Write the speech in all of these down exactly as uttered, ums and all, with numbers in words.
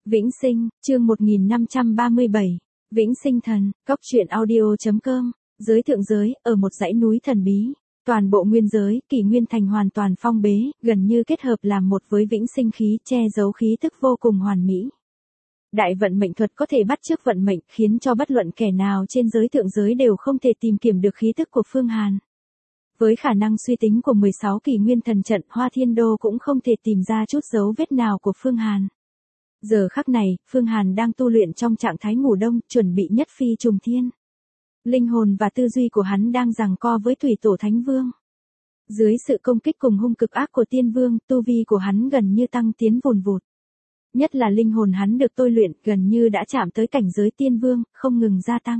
Vĩnh sinh, chương một nghìn năm trăm ba mươi bảy. Vĩnh sinh thần, góc truyện audio.com. Giới thượng giới, ở một dãy núi thần bí. Toàn bộ nguyên giới, kỷ nguyên thành hoàn toàn phong bế, gần như kết hợp làm một với vĩnh sinh khí, che giấu khí tức vô cùng hoàn mỹ. Đại vận mệnh thuật có thể bắt chước vận mệnh, khiến cho bất luận kẻ nào trên giới thượng giới đều không thể tìm kiếm được khí tức của Phương Hàn. Với khả năng suy tính của mười sáu kỷ nguyên thần trận, Hoa Thiên Đô cũng không thể tìm ra chút dấu vết nào của Phương Hàn. Giờ khắc này, Phương Hàn đang tu luyện trong trạng thái ngủ đông, chuẩn bị nhất phi trùng thiên. Linh hồn và tư duy của hắn đang giằng co với Thủy Tổ Thánh Vương. Dưới sự công kích cùng hung cực ác của Tiên Vương, tu vi của hắn gần như tăng tiến vùn vụt. Nhất là linh hồn hắn được tôi luyện, gần như đã chạm tới cảnh giới Tiên Vương, không ngừng gia tăng.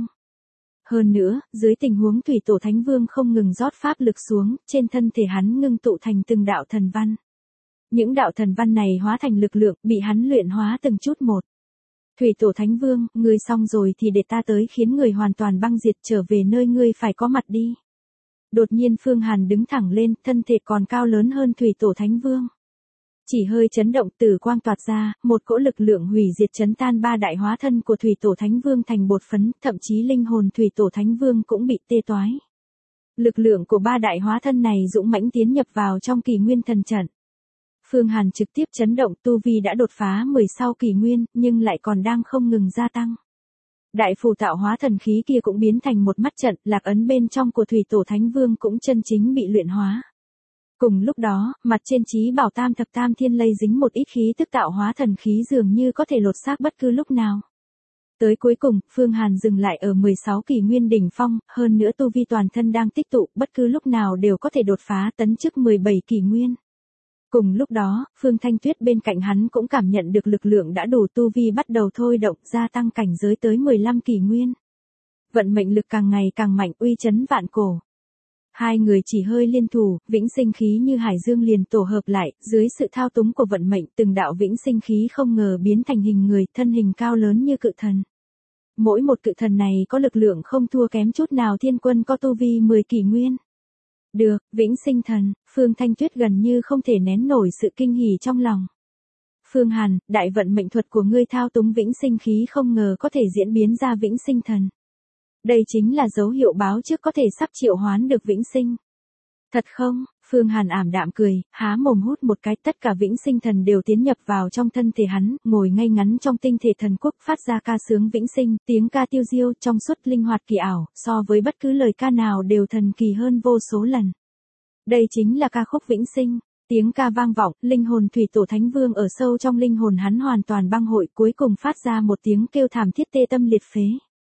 Hơn nữa, dưới tình huống Thủy Tổ Thánh Vương không ngừng rót pháp lực xuống, trên thân thể hắn ngưng tụ thành từng đạo thần văn. Những đạo thần văn này hóa thành lực lượng, bị hắn luyện hóa từng chút một. Thủy Tổ Thánh Vương, ngươi xong rồi thì để ta tới khiến người hoàn toàn băng diệt, trở về nơi ngươi phải có mặt đi. Đột nhiên Phương Hàn đứng thẳng lên, thân thể còn cao lớn hơn Thủy Tổ Thánh Vương. Chỉ hơi chấn động, tử quang toát ra, một cỗ lực lượng hủy diệt chấn tan ba đại hóa thân của Thủy Tổ Thánh Vương thành bột phấn, thậm chí linh hồn Thủy Tổ Thánh Vương cũng bị tê toái. Lực lượng của ba đại hóa thân này dũng mãnh tiến nhập vào trong kỷ nguyên thần trận. Phương Hàn trực tiếp chấn động, tu vi đã đột phá mười sáu kỷ nguyên, nhưng lại còn đang không ngừng gia tăng. Đại phù tạo hóa thần khí kia cũng biến thành một mắt trận, lạc ấn bên trong của Thủy Tổ Thánh Vương cũng chân chính bị luyện hóa. Cùng lúc đó, mặt trên chí bảo tam thập tam thiên lây dính một ít khí tức tạo hóa thần khí dường như có thể lột xác bất cứ lúc nào. Tới cuối cùng, Phương Hàn dừng lại ở mười sáu kỷ nguyên đỉnh phong, hơn nữa tu vi toàn thân đang tích tụ, bất cứ lúc nào đều có thể đột phá tấn chức mười bảy kỷ nguyên. Cùng lúc đó, Phương Thanh Tuyết bên cạnh hắn cũng cảm nhận được lực lượng đã đủ, tu vi bắt đầu thôi động, gia tăng cảnh giới tới mười lăm kỷ nguyên. Vận mệnh lực càng ngày càng mạnh, uy chấn vạn cổ. Hai người chỉ hơi liên thủ, vĩnh sinh khí như hải dương liền tổ hợp lại, dưới sự thao túng của vận mệnh, từng đạo vĩnh sinh khí không ngờ biến thành hình người, thân hình cao lớn như cự thần. Mỗi một cự thần này có lực lượng không thua kém chút nào Thiên Quân có tu vi mười kỷ nguyên. Được, vĩnh sinh thần, Phương Thanh Tuyết gần như không thể nén nổi sự kinh hỉ trong lòng. Phương Hàn, đại vận mệnh thuật của ngươi thao túng vĩnh sinh khí không ngờ có thể diễn biến ra vĩnh sinh thần. Đây chính là dấu hiệu báo trước có thể sắp triệu hoán được vĩnh sinh. Thật không? Phương Hàn ảm đạm cười, há mồm hút một cái, tất cả vĩnh sinh thần đều tiến nhập vào trong thân thể hắn, ngồi ngay ngắn trong tinh thể thần quốc, phát ra ca sướng vĩnh sinh, tiếng ca tiêu diêu, trong suốt linh hoạt kỳ ảo, so với bất cứ lời ca nào đều thần kỳ hơn vô số lần. Đây chính là ca khúc vĩnh sinh. Tiếng ca vang vọng, linh hồn Thủy Tổ Thánh Vương ở sâu trong linh hồn hắn hoàn toàn băng hội, cuối cùng phát ra một tiếng kêu thảm thiết tê tâm liệt phế.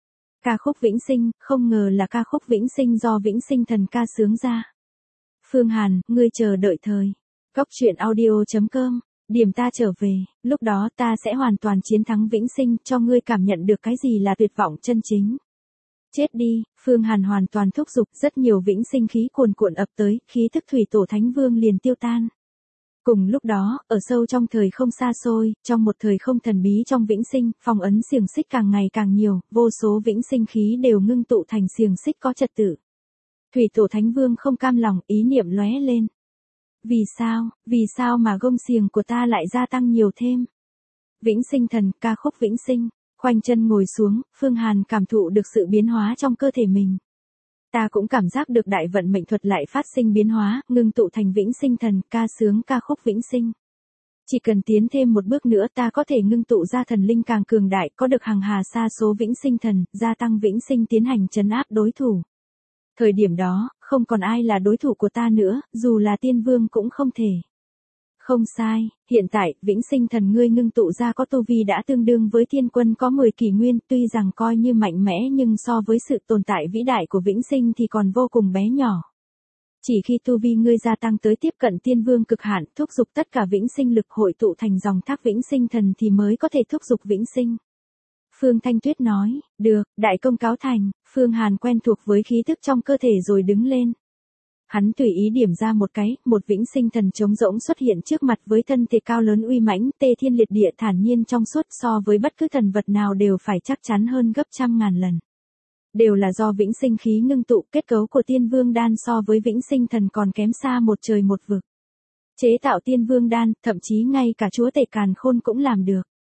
Ca khúc vĩnh sinh, không ngờ là ca khúc vĩnh sinh do vĩnh sinh thần ca sướng ra. Phương Hàn, ngươi chờ đợi thời. Góc truyện audio.com. Điểm ta trở về, lúc đó ta sẽ hoàn toàn chiến thắng vĩnh sinh, cho ngươi cảm nhận được cái gì là tuyệt vọng chân chính. Chết đi, Phương Hàn hoàn toàn thúc giục, rất nhiều vĩnh sinh khí cuồn cuộn ập tới, khí thức Thủy Tổ Thánh Vương liền tiêu tan. Cùng lúc đó, ở sâu trong thời không xa xôi, trong một thời không thần bí trong vĩnh sinh, phong ấn xiềng xích càng ngày càng nhiều, vô số vĩnh sinh khí đều ngưng tụ thành xiềng xích có trật tự. Thủy Tổ Thánh Vương không cam lòng, ý niệm lóe lên. Vì sao, vì sao mà gông xiềng của ta lại gia tăng nhiều thêm? Vĩnh sinh thần, ca khúc vĩnh sinh, khoanh chân ngồi xuống, Phương Hàn cảm thụ được sự biến hóa trong cơ thể mình. Ta cũng cảm giác được đại vận mệnh thuật lại phát sinh biến hóa, ngưng tụ thành vĩnh sinh thần, ca sướng ca khúc vĩnh sinh. Chỉ cần tiến thêm một bước nữa ta có thể ngưng tụ ra thần linh càng cường đại, có được hàng hà sa số vĩnh sinh thần, gia tăng vĩnh sinh tiến hành trấn áp đối thủ. Thời điểm đó, không còn ai là đối thủ của ta nữa, dù là Tiên Vương cũng không thể. Không sai, hiện tại, vĩnh sinh thần ngươi ngưng tụ ra có tu vi đã tương đương với Thiên Quân có mười kỷ nguyên, tuy rằng coi như mạnh mẽ nhưng so với sự tồn tại vĩ đại của vĩnh sinh thì còn vô cùng bé nhỏ. Chỉ khi tu vi ngươi gia tăng tới tiếp cận Tiên Vương cực hạn, thúc giục tất cả vĩnh sinh lực hội tụ thành dòng thác vĩnh sinh thần thì mới có thể thúc giục vĩnh sinh. Phương Thanh Tuyết nói, được, đại công cáo thành, Phương Hàn quen thuộc với khí thức trong cơ thể rồi đứng lên. Hắn tùy ý điểm ra một cái, một vĩnh sinh thần trống rỗng xuất hiện trước mặt với thân thể cao lớn uy mãnh, tê thiên liệt địa thản nhiên trong suốt, so với bất cứ thần vật nào đều phải chắc chắn hơn gấp trăm ngàn lần. Đều là do vĩnh sinh khí ngưng tụ, kết cấu của Tiên Vương đan so với vĩnh sinh thần còn kém xa một trời một vực. Chế tạo Tiên Vương đan, thậm chí ngay cả chúa tể càn khôn cũng làm được.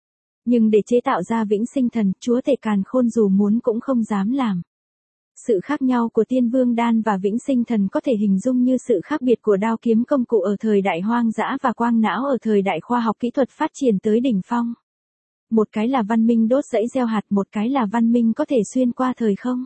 Nhưng để chế tạo ra vĩnh sinh thần, chúa tể càn khôn dù muốn cũng không dám làm. Sự khác nhau của tiên vương đan và vĩnh sinh thần có thể hình dung như sự khác biệt của đao kiếm công cụ ở thời đại hoang dã và quang não ở thời đại khoa học kỹ thuật phát triển tới đỉnh phong. Một cái là văn minh đốt rẫy gieo hạt, một cái là văn minh có thể xuyên qua thời không.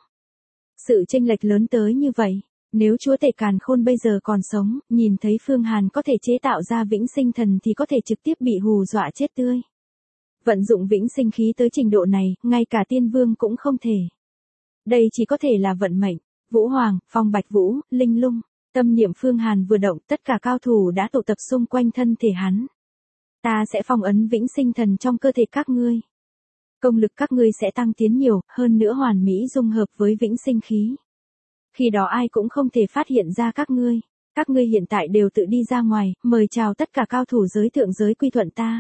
Sự chênh lệch lớn tới như vậy, nếu chúa tể càn khôn bây giờ còn sống, nhìn thấy Phương Hàn có thể chế tạo ra vĩnh sinh thần thì có thể trực tiếp bị hù dọa chết tươi. Vận dụng vĩnh sinh khí tới trình độ này, ngay cả tiên vương cũng không thể. Đây chỉ có thể là vận mệnh. Vũ Hoàng, Phong Bạch Vũ, Linh Lung, tâm niệm Phương Hàn vừa động, tất cả cao thủ đã tụ tập xung quanh thân thể hắn. Ta sẽ phong ấn vĩnh sinh thần trong cơ thể các ngươi. Công lực các ngươi sẽ tăng tiến nhiều, hơn nữa hoàn mỹ dung hợp với vĩnh sinh khí. Khi đó ai cũng không thể phát hiện ra các ngươi. Các ngươi hiện tại đều tự đi ra ngoài, mời chào tất cả cao thủ giới thượng giới quy thuận ta.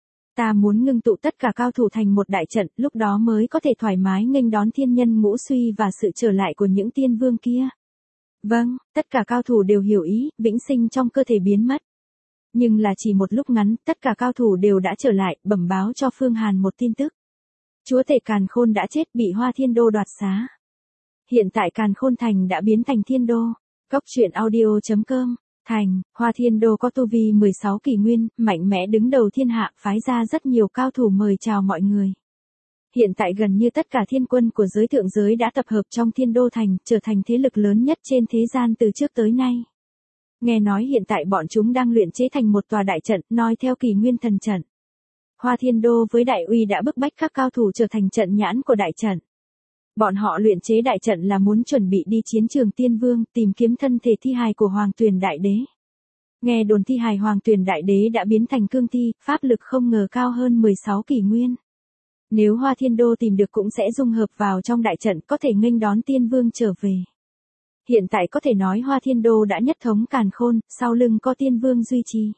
Ta muốn ngưng tụ tất cả cao thủ thành một đại trận, lúc đó mới có thể thoải mái nghênh đón thiên nhân ngũ suy và sự trở lại của những tiên vương kia. Vâng, tất cả cao thủ đều hiểu ý, vĩnh sinh trong cơ thể biến mất. Nhưng là chỉ một lúc ngắn, tất cả cao thủ đều đã trở lại, bẩm báo cho Phương Hàn một tin tức. Chúa tể Càn Khôn đã chết, bị Hoa Thiên Đô đoạt xá. Hiện tại Càn Khôn Thành đã biến thành Thiên Đô. Cốc truyện audio chấm com. Thành, Hoa Thiên Đô có tu vi mười sáu kỷ nguyên, mạnh mẽ đứng đầu thiên hạ, phái ra rất nhiều cao thủ mời chào mọi người. Hiện tại gần như tất cả thiên quân của giới thượng giới đã tập hợp trong Thiên Đô Thành, trở thành thế lực lớn nhất trên thế gian từ trước tới nay. Nghe nói hiện tại bọn chúng đang luyện chế thành một tòa đại trận, nói theo kỷ nguyên thần trận. Hoa Thiên Đô với đại uy đã bức bách các cao thủ trở thành trận nhãn của đại trận. Bọn họ luyện chế đại trận là muốn chuẩn bị đi chiến trường tiên vương, tìm kiếm thân thể thi hài của Hoàng Tuyền Đại Đế. Nghe đồn thi hài Hoàng Tuyền Đại Đế đã biến thành cương thi, pháp lực không ngờ cao hơn mười sáu kỷ nguyên. Nếu Hoa Thiên Đô tìm được cũng sẽ dung hợp vào trong đại trận, có thể nghênh đón tiên vương trở về. Hiện tại có thể nói Hoa Thiên Đô đã nhất thống càn khôn, sau lưng có tiên vương duy trì.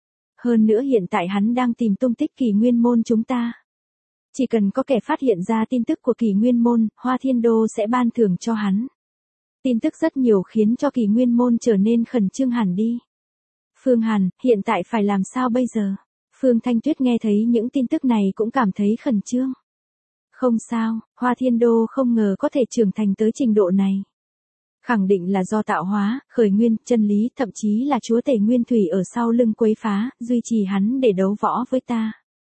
Hơn nữa hiện tại hắn đang tìm tung tích kỷ nguyên môn chúng ta. Chỉ cần có kẻ phát hiện ra tin tức của kỷ nguyên môn, Hoa Thiên Đô sẽ ban thưởng cho hắn. Tin tức rất nhiều khiến cho kỷ nguyên môn trở nên khẩn trương hẳn đi. Phương Hàn, hiện tại phải làm sao bây giờ? Phương Thanh Tuyết nghe thấy những tin tức này cũng cảm thấy khẩn trương. Không sao, Hoa Thiên Đô không ngờ có thể trưởng thành tới trình độ này. Khẳng định là do tạo hóa, khởi nguyên, chân lý, thậm chí là chúa tể nguyên thủy ở sau lưng quấy phá, duy trì hắn để đấu võ với ta.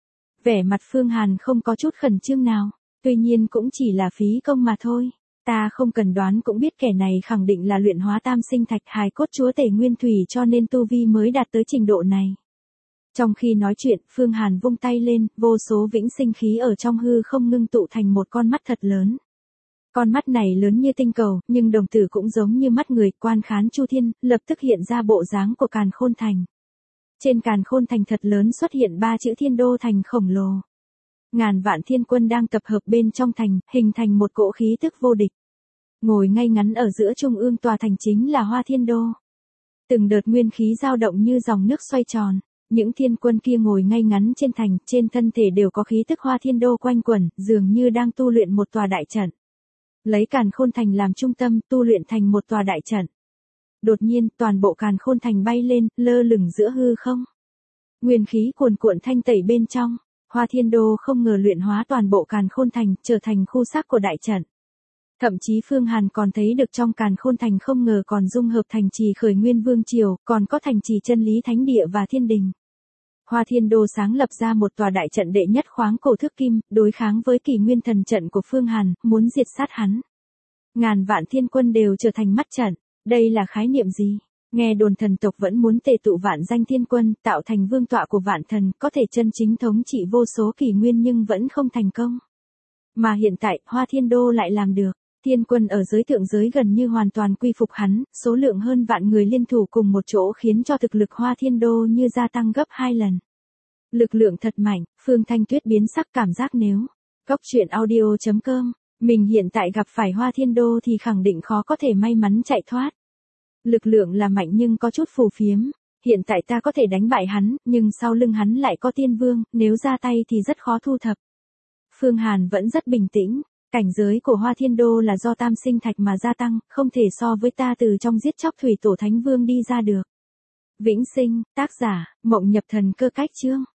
Vẻ mặt Phương Hàn không có chút khẩn trương nào, tuy nhiên cũng chỉ là phí công mà thôi. Ta không cần đoán cũng biết kẻ này khẳng định là luyện hóa tam sinh thạch hài cốt chúa tể nguyên thủy cho nên tu vi mới đạt tới trình độ này. Trong khi nói chuyện, Phương Hàn vung tay lên, vô số vĩnh sinh khí ở trong hư không ngưng tụ thành một con mắt thật lớn. Con mắt này lớn như tinh cầu, nhưng đồng tử cũng giống như mắt người, quan khán chu thiên, lập tức hiện ra bộ dáng của Càn Khôn Thành. Trên Càn Khôn Thành thật lớn xuất hiện ba chữ Thiên Đô Thành khổng lồ. Ngàn vạn thiên quân đang tập hợp bên trong thành, hình thành một cỗ khí tức vô địch. Ngồi ngay ngắn ở giữa trung ương tòa thành chính là Hoa Thiên Đô. Từng đợt nguyên khí dao động như dòng nước xoay tròn. Những thiên quân kia ngồi ngay ngắn trên thành, trên thân thể đều có khí tức Hoa Thiên Đô quanh quẩn, dường như đang tu luyện một tòa đại trận. Lấy Càn Khôn Thành làm trung tâm, tu luyện thành một tòa đại trận. Đột nhiên, toàn bộ Càn Khôn Thành bay lên, lơ lửng giữa hư không. Nguyên khí cuồn cuộn thanh tẩy bên trong, Hoa Thiên Đô không ngờ luyện hóa toàn bộ Càn Khôn Thành, trở thành khu xác của đại trận. Thậm chí Phương Hàn còn thấy được trong Càn Khôn Thành không ngờ còn dung hợp thành trì khởi nguyên vương triều, còn có thành trì chân lý thánh địa và thiên đình. Hoa Thiên Đô sáng lập ra một tòa đại trận đệ nhất khoáng cổ thước kim, đối kháng với kỷ nguyên thần trận của Phương Hàn, muốn diệt sát hắn. Ngàn vạn thiên quân đều trở thành mắt trận. Đây là khái niệm gì? Nghe đồn thần tộc vẫn muốn tề tụ vạn danh thiên quân, tạo thành vương tọa của vạn thần, có thể chân chính thống trị vô số kỷ nguyên nhưng vẫn không thành công. Mà hiện tại, Hoa Thiên Đô lại làm được. Thiên quân ở giới thượng giới gần như hoàn toàn quy phục hắn, số lượng hơn vạn người liên thủ cùng một chỗ khiến cho thực lực Hoa Thiên Đô như gia tăng gấp hai lần. Lực lượng thật mạnh, Phương Thanh Tuyết biến sắc cảm giác nếu Cốc truyện audio chấm com, mình hiện tại gặp phải Hoa Thiên Đô thì khẳng định khó có thể may mắn chạy thoát. Lực lượng là mạnh nhưng có chút phù phiếm, hiện tại ta có thể đánh bại hắn, nhưng sau lưng hắn lại có tiên vương, nếu ra tay thì rất khó thu thập. Phương Hàn vẫn rất bình tĩnh. Cảnh giới của Hoa Thiên Đô là do tam sinh thạch mà gia tăng, không thể so với ta từ trong giết chóc thủy tổ thánh vương đi ra được. Vĩnh sinh, tác giả, Mộng Nhập Thần Cơ Cách Chương.